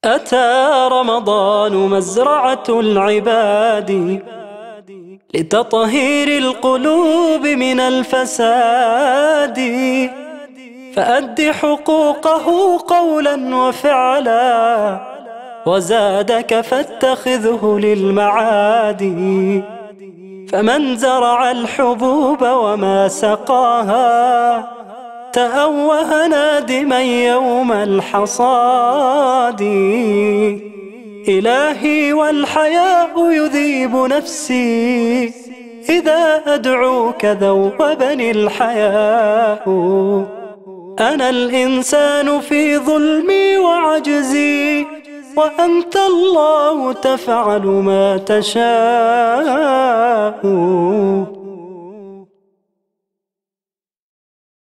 أتى رمضان مزرعة العباد لتطهير القلوب من الفساد، فأد حقوقه قولا وفعلا، وزادك فاتخذه للمعاد. فمن زرع الحبوب وما سقاها تأوه نادما يوم الحصاد. إلهي والحياء يذيب نفسي إذا أدعوك ذوبني الحياء. أنا الإنسان في ظلمي وعجزي، وأنت الله تفعل ما تشاء.